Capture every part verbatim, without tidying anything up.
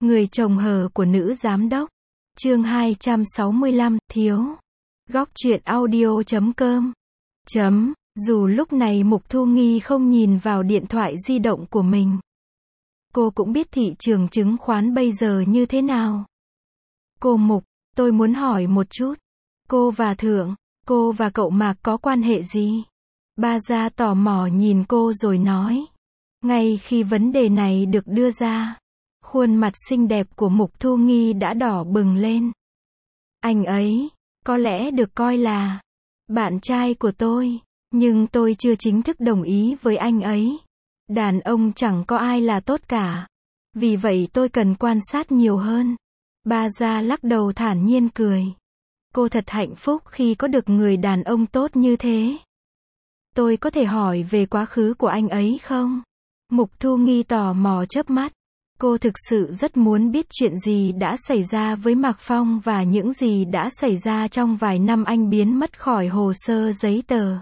Người chồng hờ của nữ giám đốc. Chương hai trăm sáu mươi lăm, thiếu. Góc truyện audio chấm com. Chấm, dù lúc này Mục Thu Nghi không nhìn vào điện thoại di động của mình. Cô cũng biết thị trường chứng khoán bây giờ như thế nào. Cô Mục, tôi muốn hỏi một chút. Cô và Thượng, cô và cậu Mạc có quan hệ gì? Ba Gia tò mò nhìn cô rồi nói. Ngay khi vấn đề này được đưa ra, khuôn mặt xinh đẹp của Mục Thu Nghi đã đỏ bừng lên. Anh ấy, có lẽ được coi là bạn trai của tôi, nhưng tôi chưa chính thức đồng ý với anh ấy. Đàn ông chẳng có ai là tốt cả. Vì vậy tôi cần quan sát nhiều hơn. Ba Gia lắc đầu thản nhiên cười. Cô thật hạnh phúc khi có được người đàn ông tốt như thế. Tôi có thể hỏi về quá khứ của anh ấy không? Mục Thu Nghi tò mò chớp mắt. Cô thực sự rất muốn biết chuyện gì đã xảy ra với Mạc Phong và những gì đã xảy ra trong vài năm anh biến mất khỏi hồ sơ giấy tờ.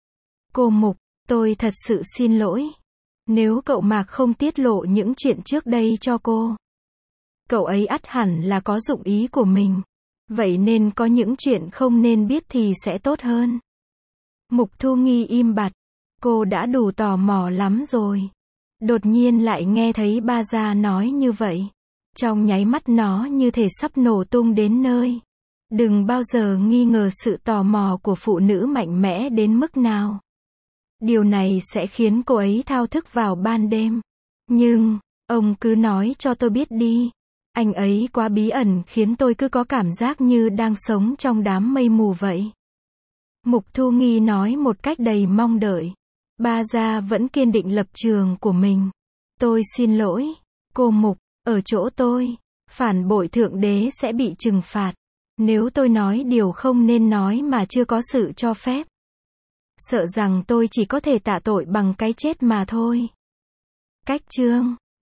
Cô Mục, tôi thật sự xin lỗi. Nếu cậu Mạc không tiết lộ những chuyện trước đây cho cô. Cậu ấy ắt hẳn là có dụng ý của mình. Vậy nên có những chuyện không nên biết thì sẽ tốt hơn. Mục Thu Nghi im bặt. Cô đã đủ tò mò lắm rồi. Đột nhiên lại nghe thấy Ba Gia nói như vậy. Trong nháy mắt nó như thể sắp nổ tung đến nơi. Đừng bao giờ nghi ngờ sự tò mò của phụ nữ mạnh mẽ đến mức nào. Điều này sẽ khiến cô ấy thao thức vào ban đêm. Nhưng, ông cứ nói cho tôi biết đi. Anh ấy quá bí ẩn khiến tôi cứ có cảm giác như đang sống trong đám mây mù vậy. Mục Thu Nghi nói một cách đầy mong đợi. Ba Gia vẫn kiên định lập trường của mình. Tôi xin lỗi, cô Mục, ở chỗ tôi, phản bội Thượng Đế sẽ bị trừng phạt. Nếu tôi nói điều không nên nói mà chưa có sự cho phép. Sợ rằng tôi chỉ có thể tạ tội bằng cái chết mà thôi. Cách chương